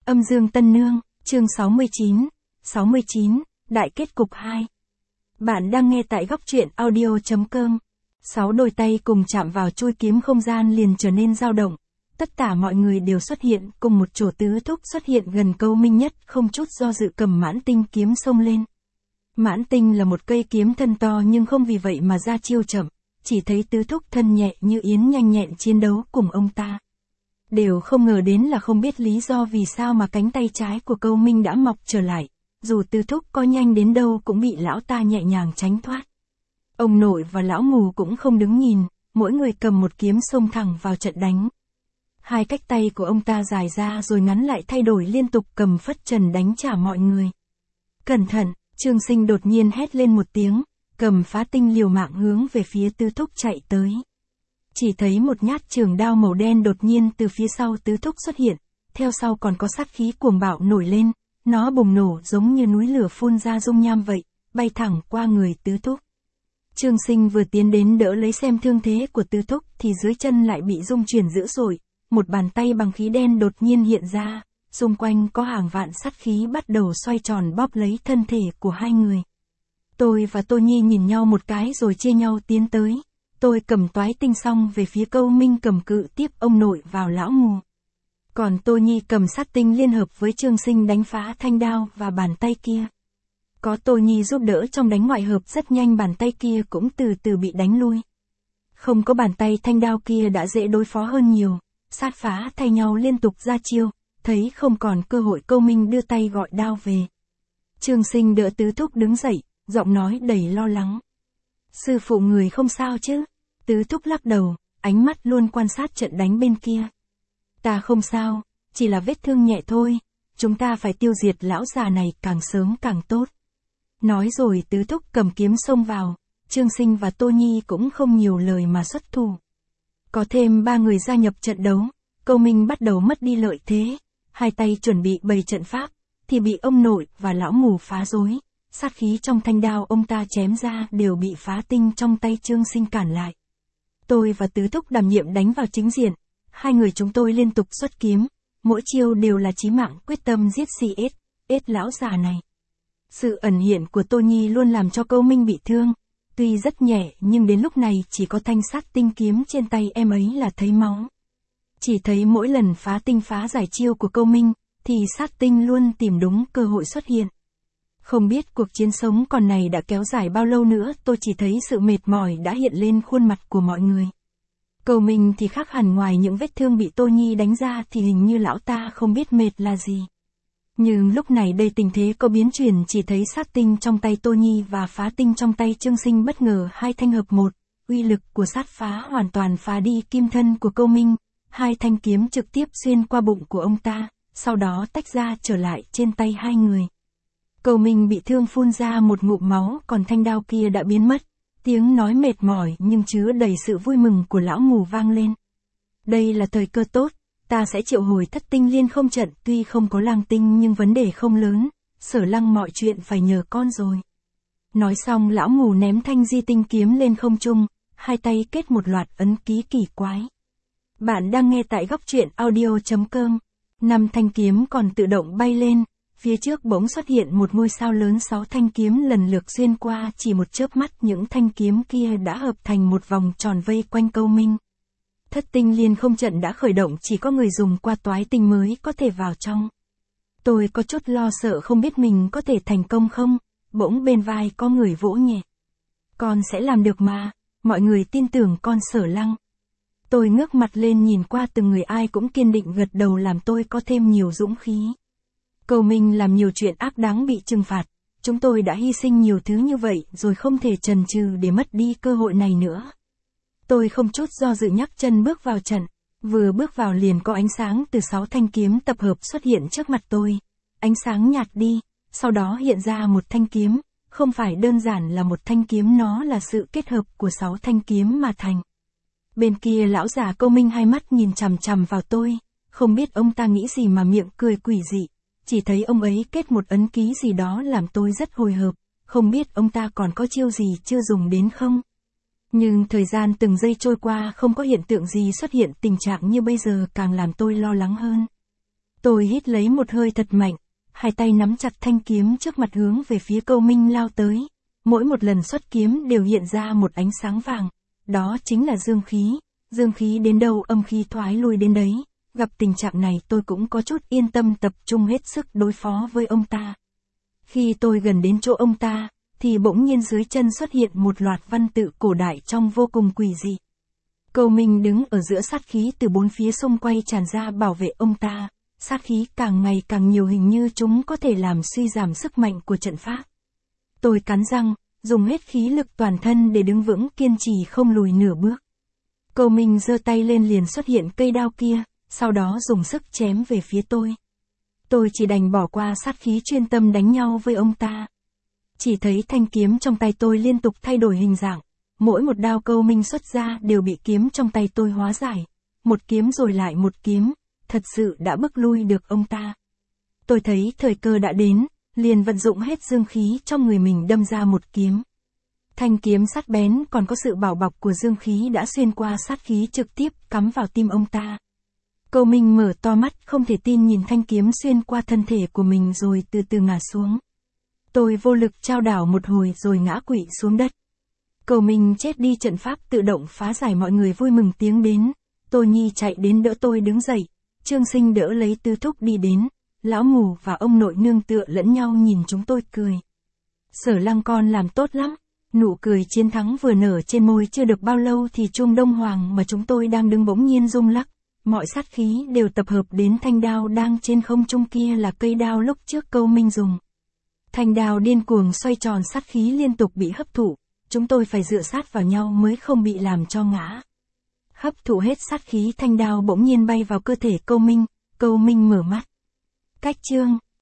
Âm Dương Tân Nương, chương 69, Đại kết cục 2. Bạn đang nghe tại góc truyện audio.com. 6 đôi tay cùng chạm vào chuôi kiếm, không gian liền trở nên dao động. Tất cả mọi người đều xuất hiện, cùng một chỗ. Tứ Thúc xuất hiện gần Câu Minh Nhất, không chút do dự cầm Mãn Tinh kiếm xông lên. Mãn Tinh là một cây kiếm thân to nhưng không vì vậy mà ra chiêu chậm, chỉ thấy Tứ Thúc thân nhẹ như yến nhanh nhẹn chiến đấu cùng ông ta. Đều không ngờ đến là không biết lý do vì sao mà cánh tay trái của Câu Minh đã mọc trở lại, dù Tứ Thúc có nhanh đến đâu cũng bị lão ta nhẹ nhàng tránh thoát. Ông nội và lão mù cũng không đứng nhìn, mỗi người cầm một kiếm xông thẳng vào trận đánh. Hai cách tay của ông ta dài ra rồi ngắn lại thay đổi liên tục, cầm phất trần đánh trả mọi người. Cẩn thận, Trương Sinh đột nhiên hét lên một tiếng, cầm phá tinh liều mạng hướng về phía Tứ Thúc chạy tới. Chỉ thấy một nhát trường đao màu đen đột nhiên từ phía sau Tứ Thúc xuất hiện, theo sau còn có sát khí cuồng bạo nổi lên, nó bùng nổ giống như núi lửa phun ra dung nham vậy, bay thẳng qua người Tứ Thúc. Trương Sinh vừa tiến đến đỡ lấy xem thương thế của Tứ Thúc thì dưới chân lại bị rung chuyển dữ dội, một bàn tay bằng khí đen đột nhiên hiện ra, xung quanh có hàng vạn sát khí bắt đầu xoay tròn bóp lấy thân thể của hai người. Tôi và Tô Nhi nhìn nhau một cái rồi chia nhau tiến tới. Tôi cầm toái tinh xong về phía Câu Minh cầm cự tiếp ông nội vào lão mù. Còn Tô Nhi cầm sát tinh liên hợp với Trương Sinh đánh phá thanh đao và bàn tay kia. Có Tô Nhi giúp đỡ trong đánh ngoại hợp rất nhanh, bàn tay kia cũng từ từ bị đánh lui. Không có bàn tay thanh đao kia đã dễ đối phó hơn nhiều, sát phá thay nhau liên tục ra chiêu, thấy không còn cơ hội Câu Minh đưa tay gọi đao về. Trương Sinh đỡ Tứ Thúc đứng dậy, giọng nói đầy lo lắng. Sư phụ người không sao chứ? Tứ Thúc lắc đầu, ánh mắt luôn quan sát trận đánh bên kia. Ta không sao, chỉ là vết thương nhẹ thôi, chúng ta phải tiêu diệt lão già này càng sớm càng tốt. Nói rồi Tứ Thúc cầm kiếm xông vào, Trương Sinh và Tô Nhi cũng không nhiều lời mà xuất thủ. Có thêm 3 người gia nhập trận đấu, Câu Minh bắt đầu mất đi lợi thế, hai tay chuẩn bị bày trận pháp, thì bị ông nội và lão mù phá rối. Sát khí trong thanh đao ông ta chém ra đều bị phá tinh trong tay Trương Sinh cản lại. Tôi và Tứ Thúc đảm nhiệm đánh vào chính diện, hai người chúng tôi liên tục xuất kiếm, mỗi chiêu đều là chí mạng, quyết tâm giết CS lão già này. Sự ẩn hiện của Tô Nhi luôn làm cho Câu Minh bị thương, tuy rất nhẹ nhưng đến lúc này chỉ có thanh sát tinh kiếm trên tay em ấy là thấy máu. Chỉ thấy mỗi lần phá tinh phá giải chiêu của Câu Minh, thì sát tinh luôn tìm đúng cơ hội xuất hiện. Không biết cuộc chiến sống còn này đã kéo dài bao lâu nữa, tôi chỉ thấy sự mệt mỏi đã hiện lên khuôn mặt của mọi người. Câu Minh thì khác hẳn, ngoài những vết thương bị Tô Nhi đánh ra thì hình như lão ta không biết mệt là gì. Nhưng lúc này đây tình thế có biến chuyển, chỉ thấy sát tinh trong tay Tô Nhi và phá tinh trong tay Trương Sinh bất ngờ hai thanh hợp một, uy lực của sát phá hoàn toàn phá đi kim thân của Câu Minh, hai thanh kiếm trực tiếp xuyên qua bụng của ông ta, sau đó tách ra trở lại trên tay hai người. Câu Minh bị thương phun ra một ngụm máu, còn thanh đao kia đã biến mất. Tiếng nói mệt mỏi nhưng chứa đầy sự vui mừng của lão mù vang lên. Đây là thời cơ tốt, ta sẽ triệu hồi Thất Tinh Liên Không trận, tuy không có Lang Tinh nhưng vấn đề không lớn, Sở Lăng mọi chuyện phải nhờ con rồi. Nói xong lão mù ném thanh di tinh kiếm lên không trung, hai tay kết một loạt ấn ký kỳ quái. Bạn đang nghe tại góc truyện audio.com. 5 thanh kiếm còn tự động bay lên. Phía trước bỗng xuất hiện một ngôi sao lớn, 6 thanh kiếm lần lượt xuyên qua, chỉ một chớp mắt những thanh kiếm kia đã hợp thành một vòng tròn vây quanh Câu Minh. Thất Tinh Liên Không trận đã khởi động, chỉ có người dùng qua toái tinh mới có thể vào trong. Tôi có chút lo sợ không biết mình có thể thành công không, bỗng bên vai có người vỗ nhẹ. Con sẽ làm được mà, mọi người tin tưởng con Sở Lăng. Tôi ngước mặt lên nhìn qua từng người, ai cũng kiên định gật đầu làm tôi có thêm nhiều dũng khí. Câu Minh làm nhiều chuyện ác đáng bị trừng phạt, chúng tôi đã hy sinh nhiều thứ như vậy rồi, không thể chần chừ để mất đi cơ hội này nữa. Tôi không chút do dự nhấc chân bước vào trận, vừa bước vào liền có ánh sáng từ 6 thanh kiếm tập hợp xuất hiện trước mặt tôi. Ánh sáng nhạt đi, sau đó hiện ra một thanh kiếm, không phải đơn giản là một thanh kiếm, nó là sự kết hợp của 6 thanh kiếm mà thành. Bên kia lão già Câu Minh hai mắt nhìn chằm chằm vào tôi, không biết ông ta nghĩ gì mà miệng cười quỷ dị. Chỉ thấy ông ấy kết một ấn ký gì đó làm tôi rất hồi hộp, không biết ông ta còn có chiêu gì chưa dùng đến không. Nhưng thời gian từng giây trôi qua không có hiện tượng gì xuất hiện, tình trạng như bây giờ càng làm tôi lo lắng hơn. Tôi hít lấy một hơi thật mạnh, hai tay nắm chặt thanh kiếm trước mặt hướng về phía Câu Minh lao tới. Mỗi một lần xuất kiếm đều hiện ra một ánh sáng vàng. Đó chính là dương khí đến đâu âm khí thoái lui đến đấy. Gặp tình trạng này tôi cũng có chút yên tâm tập trung hết sức đối phó với ông ta. Khi tôi gần đến chỗ ông ta, thì bỗng nhiên dưới chân xuất hiện một loạt văn tự cổ đại trông vô cùng quỷ dị. Câu Minh đứng ở giữa, sát khí từ bốn phía xung quanh tràn ra bảo vệ ông ta. Sát khí càng ngày càng nhiều, hình như chúng có thể làm suy giảm sức mạnh của trận pháp. Tôi cắn răng, dùng hết khí lực toàn thân để đứng vững, kiên trì không lùi nửa bước. Câu Minh giơ tay lên liền xuất hiện cây đao kia, sau đó dùng sức chém về phía tôi. Tôi chỉ đành bỏ qua sát khí, chuyên tâm đánh nhau với ông ta. Chỉ thấy thanh kiếm trong tay tôi liên tục thay đổi hình dạng. Mỗi một đao Câu Minh xuất ra đều bị kiếm trong tay tôi hóa giải. Một kiếm rồi lại một kiếm, thật sự đã bức lui được ông ta. Tôi thấy thời cơ đã đến, liền vận dụng hết dương khí trong người mình đâm ra một kiếm. Thanh kiếm sắc bén còn có sự bảo bọc của dương khí đã xuyên qua sát khí, trực tiếp cắm vào tim ông ta. Câu Minh mở to mắt không thể tin nhìn thanh kiếm xuyên qua thân thể của mình rồi từ từ ngã xuống. Tôi vô lực trao đảo một hồi rồi ngã quỵ xuống đất. Câu Minh chết đi, trận pháp tự động phá giải, mọi người vui mừng tiếng đến. Tô Nhi chạy đến đỡ tôi đứng dậy, Trương Sinh đỡ lấy Tư Thúc đi đến, lão mù và ông nội nương tựa lẫn nhau nhìn chúng tôi cười. Sở Lăng con làm tốt lắm. Nụ cười chiến thắng vừa nở trên môi chưa được bao lâu thì chuông Đông Hoàng mà chúng tôi đang đứng bỗng nhiên rung lắc. Mọi sát khí đều tập hợp đến thanh đao đang trên không trung kia, là cây đao lúc trước Câu Minh dùng. Thanh đao điên cuồng xoay tròn, sát khí liên tục bị hấp thụ. Chúng tôi phải dựa sát vào nhau mới không bị làm cho ngã. Hấp thụ hết sát khí, thanh đao bỗng nhiên bay vào cơ thể Câu Minh. Câu Minh mở mắt. Cách chương